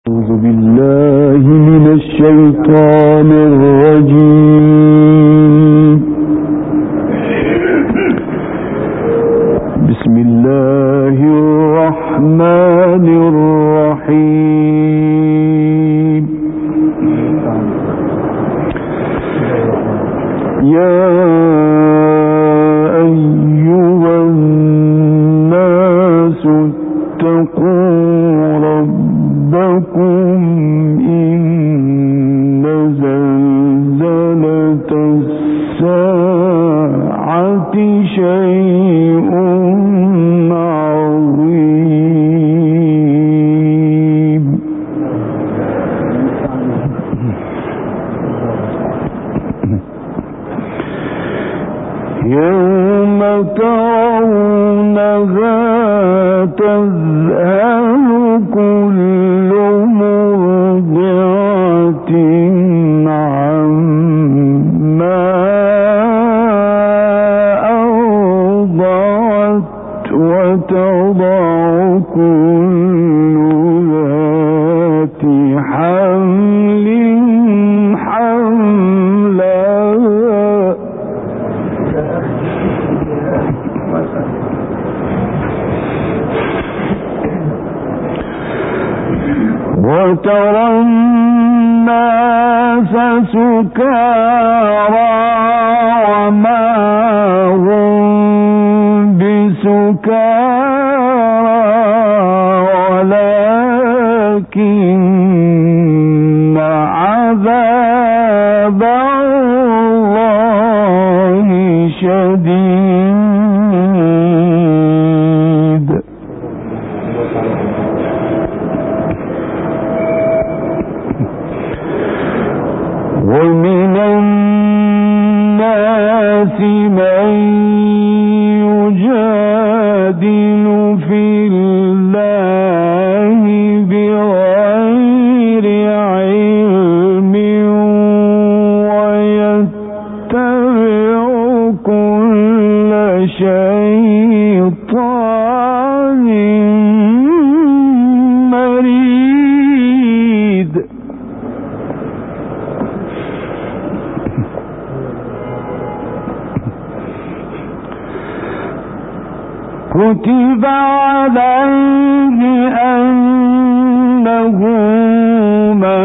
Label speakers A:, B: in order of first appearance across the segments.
A: أعوذ بالله من الشيطان الرجيم. بسم الله الرحمن الرحيم. يا أيها الناس اتقوا ربكم إن زلزلة الساعة شيء عظيم. يوم ترونها تذهل كل مرضعة عما أرضعت وتضع كل ذات حمل حملها وترى الناس سكارى وما هم بسكارى ولكن عذاب الله شديد. ومن الناس من يجادل في الله بغير علم ويتبع كل شيطان مريد. كتب عليه أنه من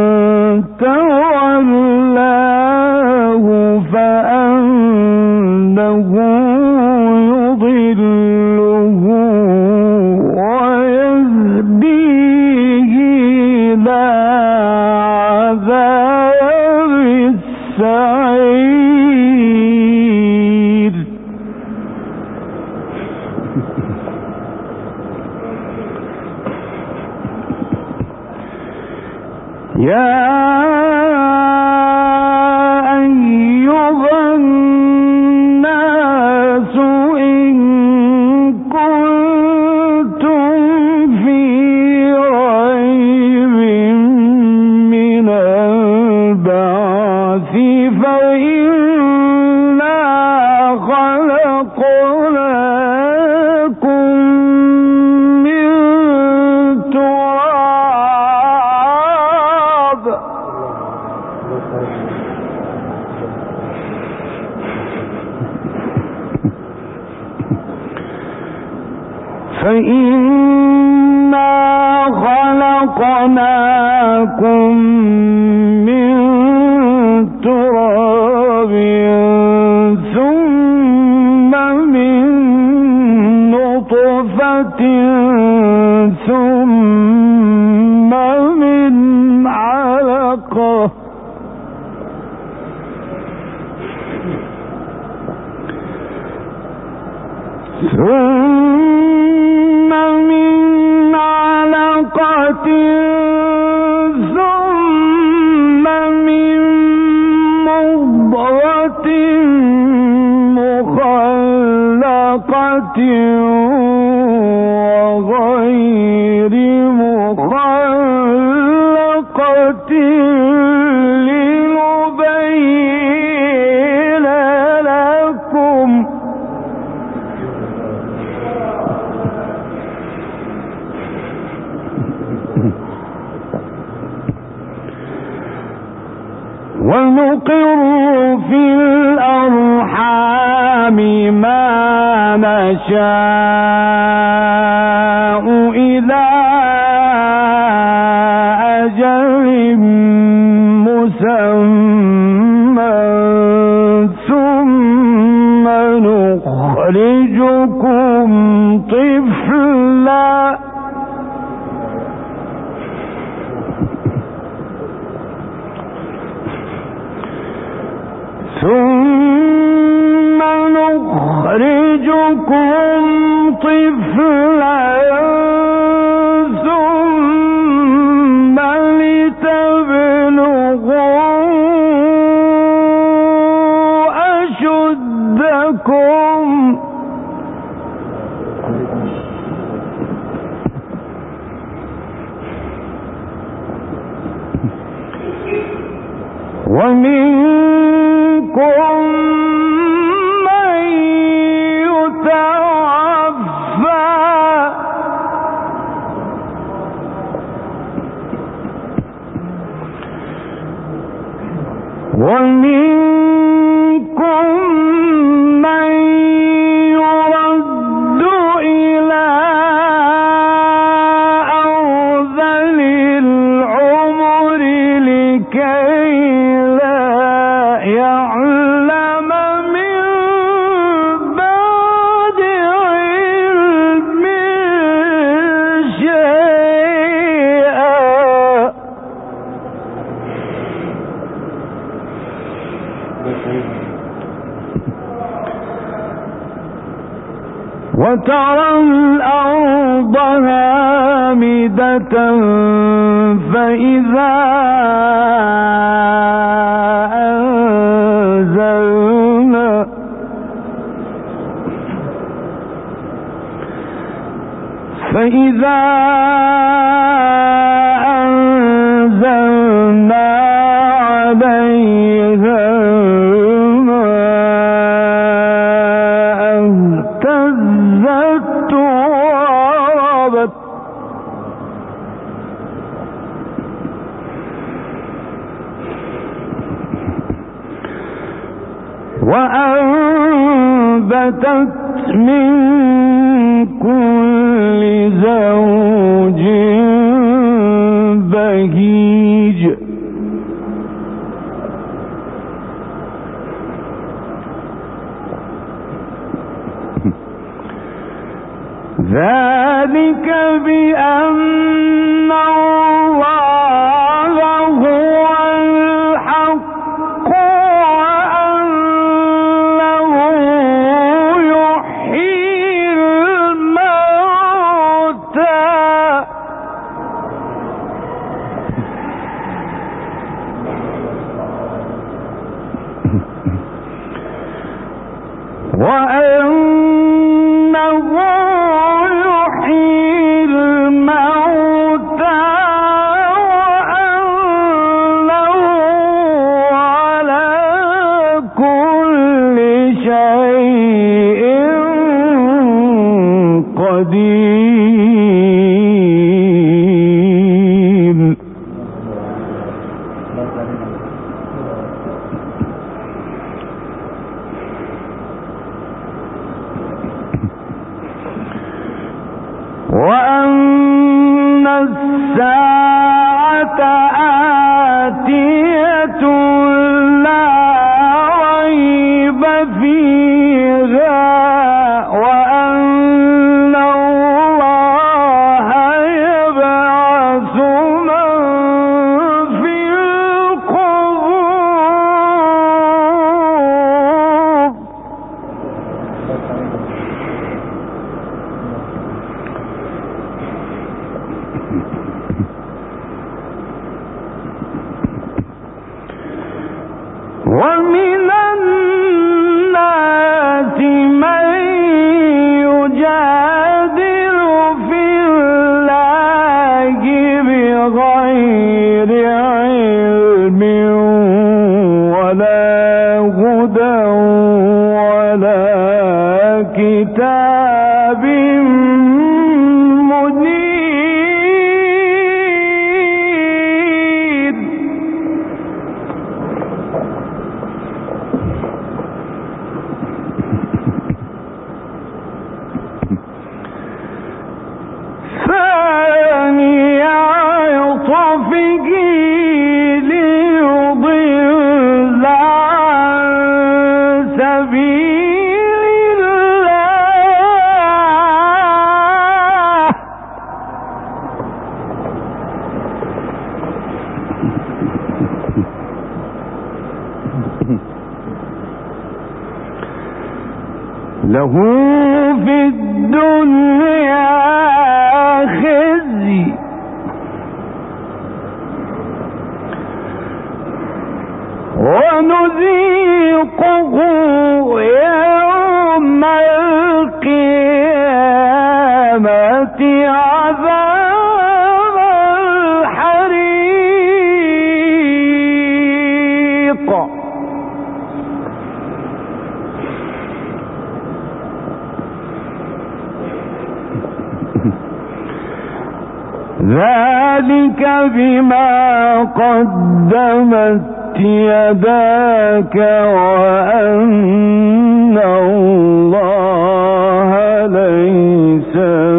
A: تولاه فأنه يضله ويهديه إلى عذاب السعير. يا أيها الناس إن كنتم في ريب من البعث فإنا خلقناكم من تراب ثم من نطفة ثم من علقة ثم من علقة ثم من مضغة مخلقة وغير مخلقة لنبين لكم ونقر في الأرحام ما نشاء إلى أجل مسمى ثم نخرجكم طفلا ثم لتبلغوا أشدكم ومنكم من يتوفى ومنكم من يرد إلى أرذل العمر لكي لا يعلم من بعد علم شيئا وترى الأرض هامدة فإذا أنزلنا عليها الماء اهتزت وربت وأنبتت من كل زوج بهيج ذلك بأن الله هو الحق وأنه يحيي الموتى وأنه يحيي الموتى وأنه على كل شيء قدير وأن الساعة آتية لا ريب فيها وأن الله يبعث من في القبور ومن الناس من يجادل في الله بغير علم ولا هدى ولا كتاب منير له في الدنيا خزي ونذيقه يوم القيامة عذاب الحريق. ذلك بما قدمت يداك وأن الله ليس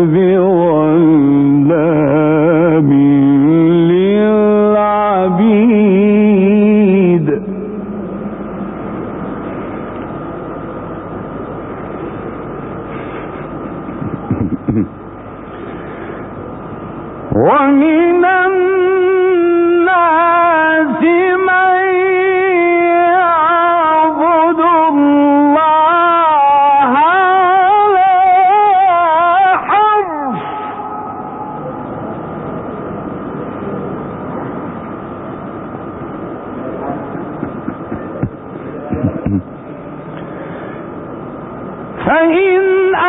A: بظلام للعبيد. ومن الناس من يعبد الله على حرف فإن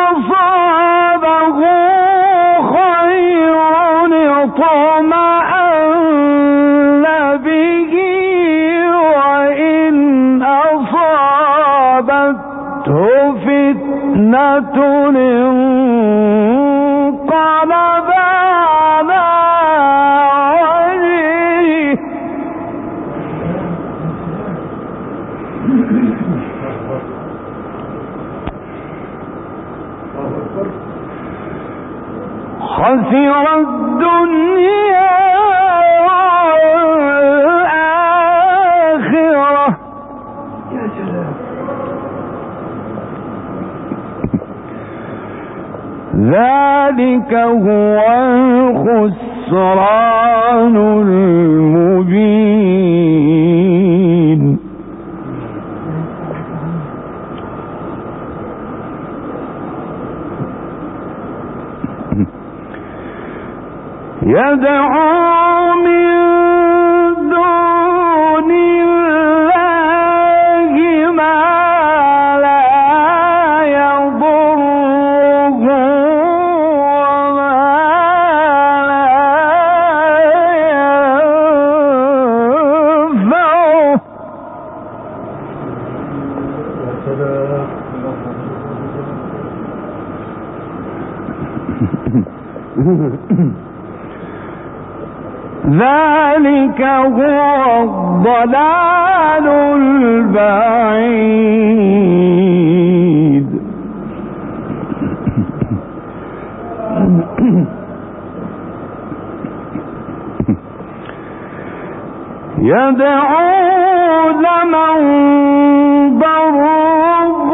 A: أصابه اطمأن به وإن أصابته فتنة انقلب على وجهه خسر الدنيا والآخرة. ذلك هو الخسران المبين. يدعو من دون الله ما لا يضره وما لا ينفعه. ذلك هو الضلال البعيد. يدعو لمن ضره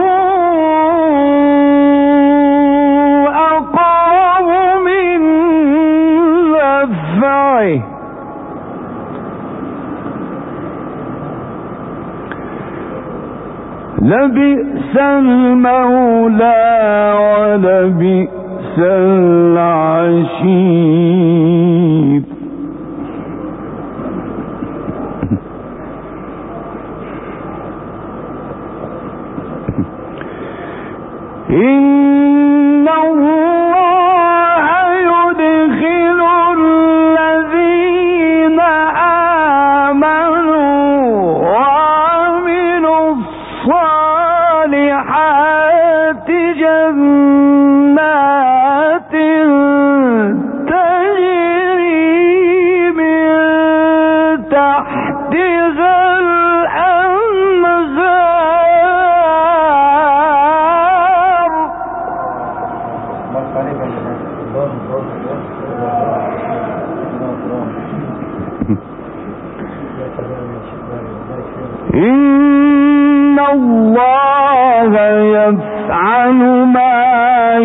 A: أقرب من نفعه لبئس المولى ولبئس العشير. إن الله يدخل الذين آمنوا وعملوا الصالحات جنات تجري من تحتها إن الله يفعل ما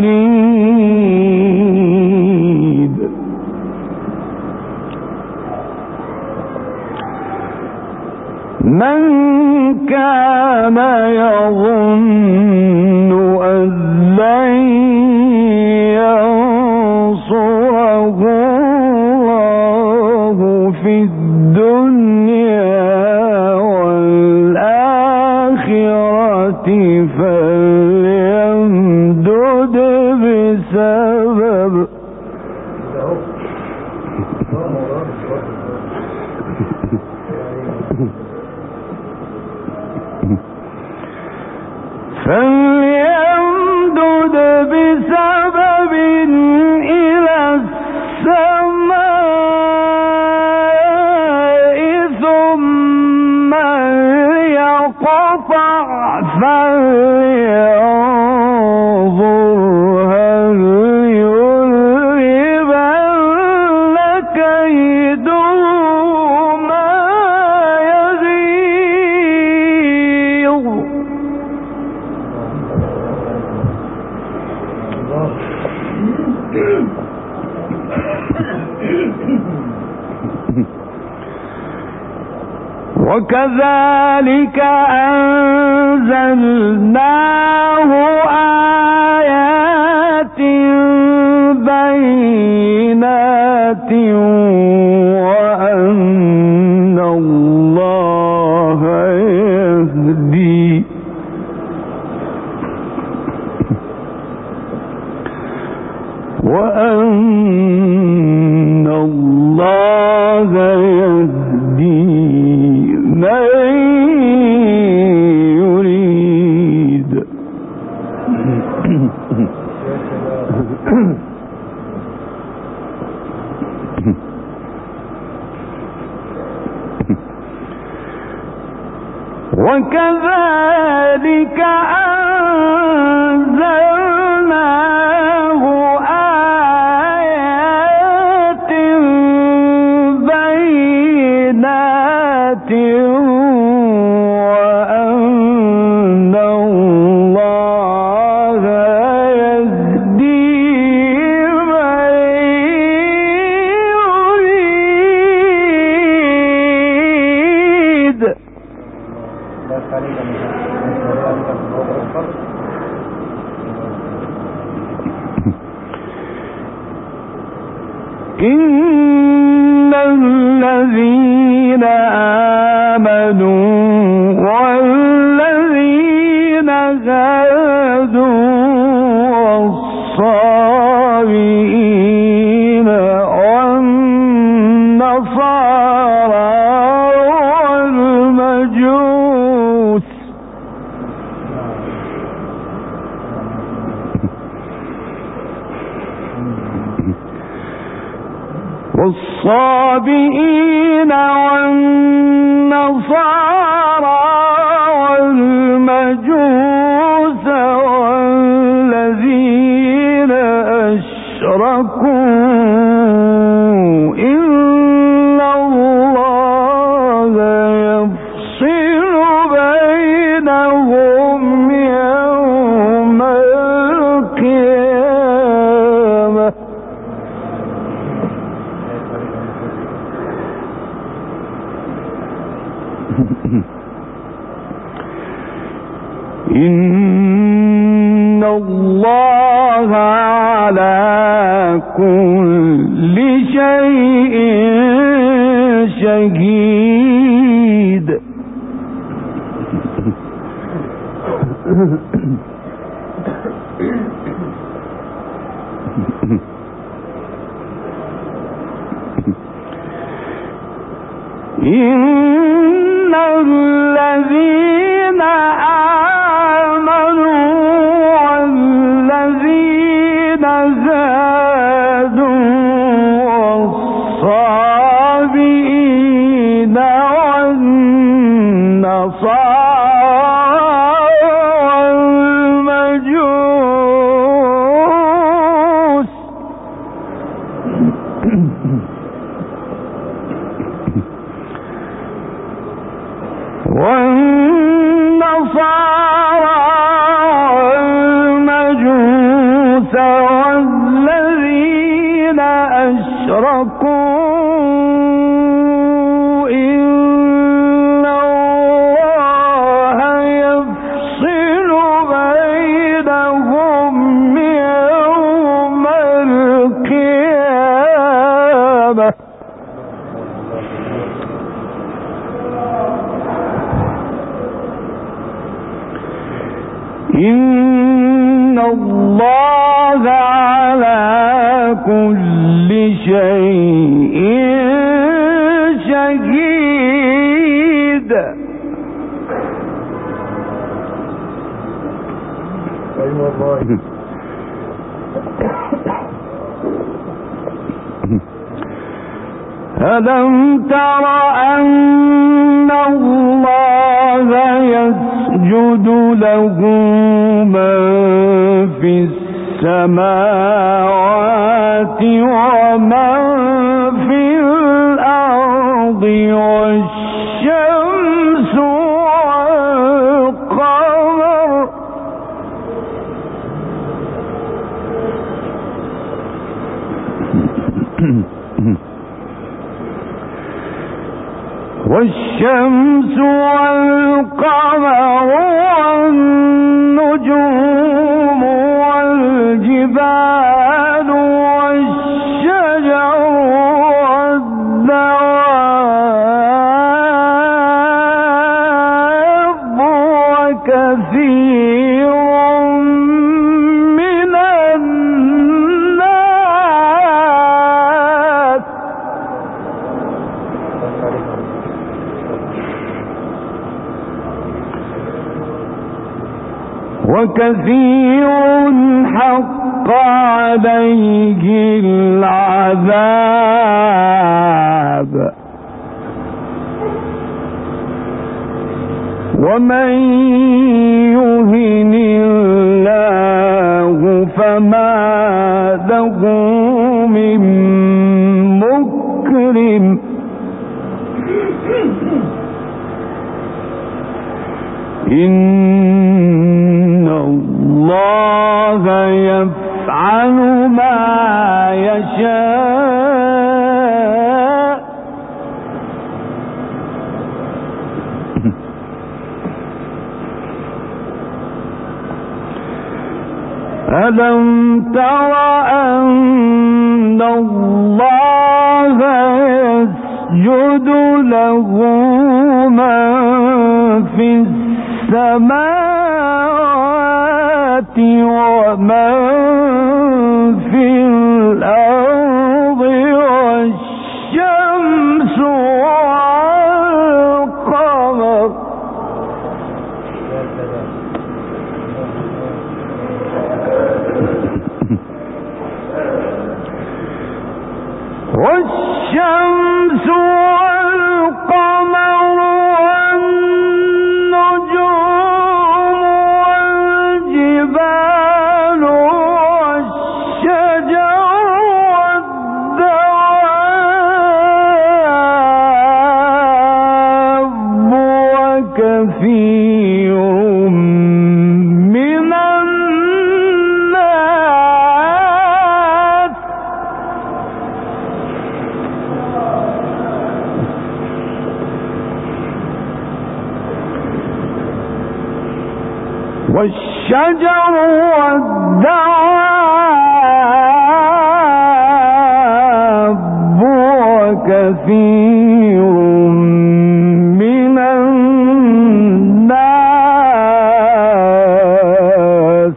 A: يريد. من كان يظن في الدنيا والآخرة فليمدد بسبب إلى السماء ثم ليقطع فلينظر هل يذهبن كيده ما يغيظ. وكذلك أنزلناه آيات بينات وأن الله يهدي من يريد. وكذلك أنزلناه آيات بينات وأن الله يهدي من يريد. إن الذين آمنوا والذين هادوا والصابئين والنصارى والمجوس والصابئين والنصارى والمجوس والذين أشركوا إن الله يفصل بينهم يوم القيامة. إن الله على كل شيء شهيد. إن الذين آمنوا والذين هادوا والصابئين والنصارى والمجوس والمجوس والذين أشركوا إن الله يفصل بينهم يوم القيامة. شهيد. ألم تر أن الله يسجد له من في السماوات ومن في الأرض والشمس والقمر والنجوم والجبال والشجر والدواب وكثير من الناس وكثير حق عليه العذاب ومن يهن الله فما له من مكرم إن الله يفعل ما يشاء. ألم تر أن الله يسجد له من في السماوات ومن في الأرض والشمس والقمر والشمس والقمر والجبال والشجر والدواب وكثير من الناس والشجر والدواب وكثير من الناس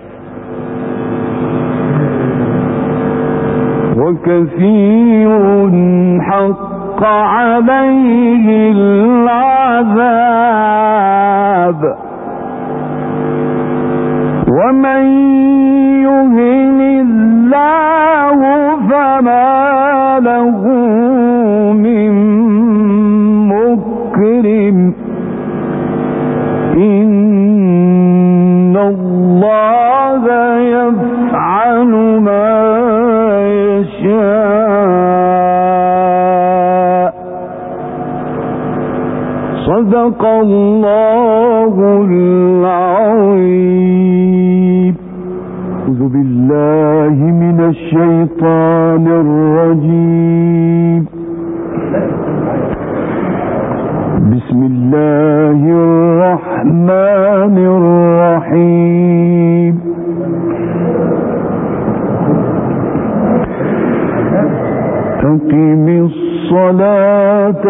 A: وكثير حق عليه العذاب ومن يهن الله فما له من مكرم إن الله يفعل ما يشاء. صدق الله العظيم. أعوذ بالله من الشيطان الرجيم. بسم الله الرحمن الرحيم. أقم الصلاة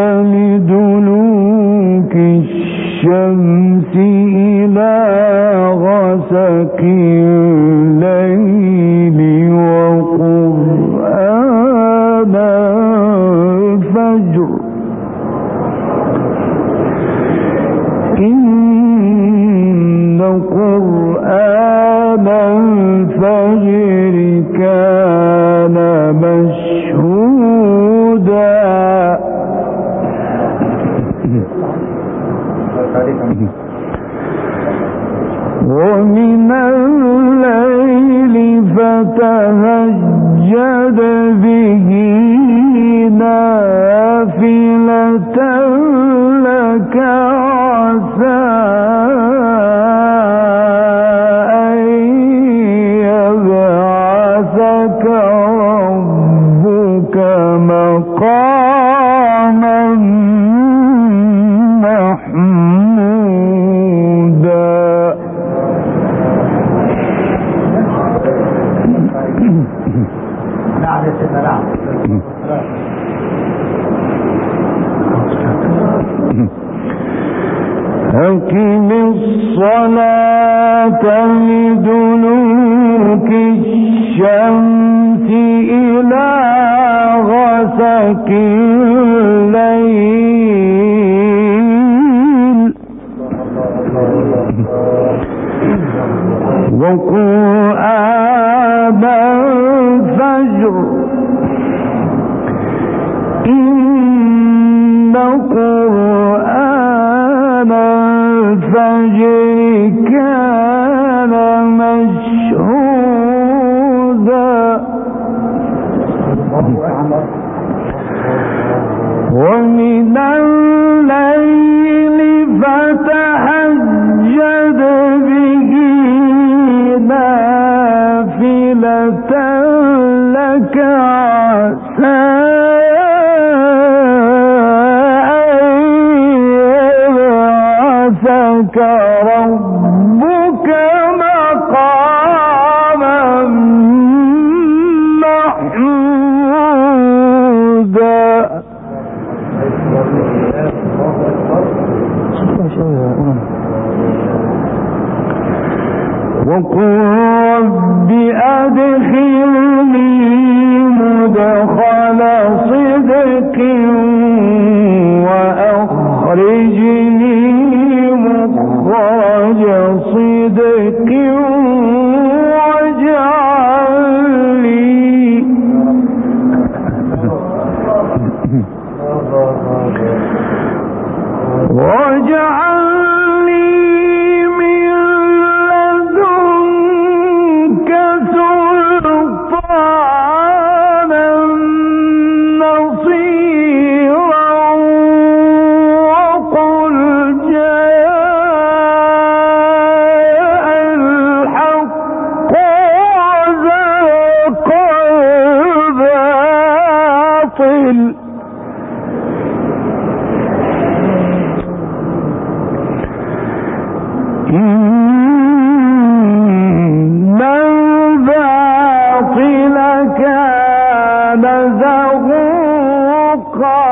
A: لدلوك الشمس إلى غسق الليل وقرآن الفجر ومن الليل فتهجد به نافلة لك عسى أن يبعثك ربك مقاما محمودا. أقم الصلاة لدلوك الشمس إلى غسق الليل وقرآن الفجر إن قرآن الفجر كان مشهودا. ومن الليل فتهجد به نافلة لك عسى ربك مقاما محمودا. وقل رب أدخلني مدخل صدق وأخرجني مخرج صدق واجعل لي من لدنك سلطانا نصيرا وقل جاء الحق وزهق الباطل إن الباطل كان زهوقا.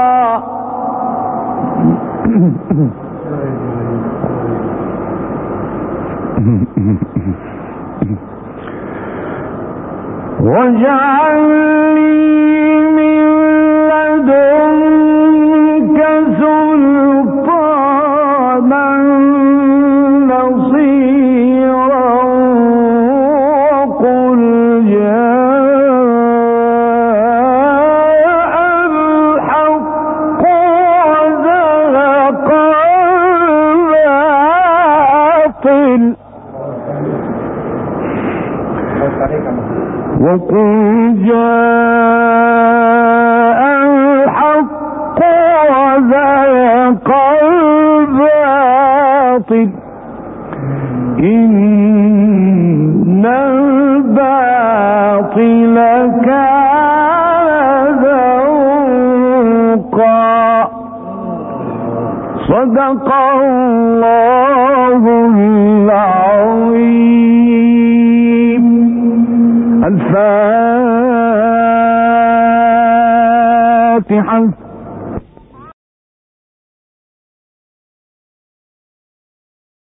A: واجعل لي من لدنك سلطانا نصيرا وقل جاء الحق وزهق الباطل وقل جاء الحق وزهق الباطل إن الباطل كان زهوقا. صدق الله العظيم. الفاتحة.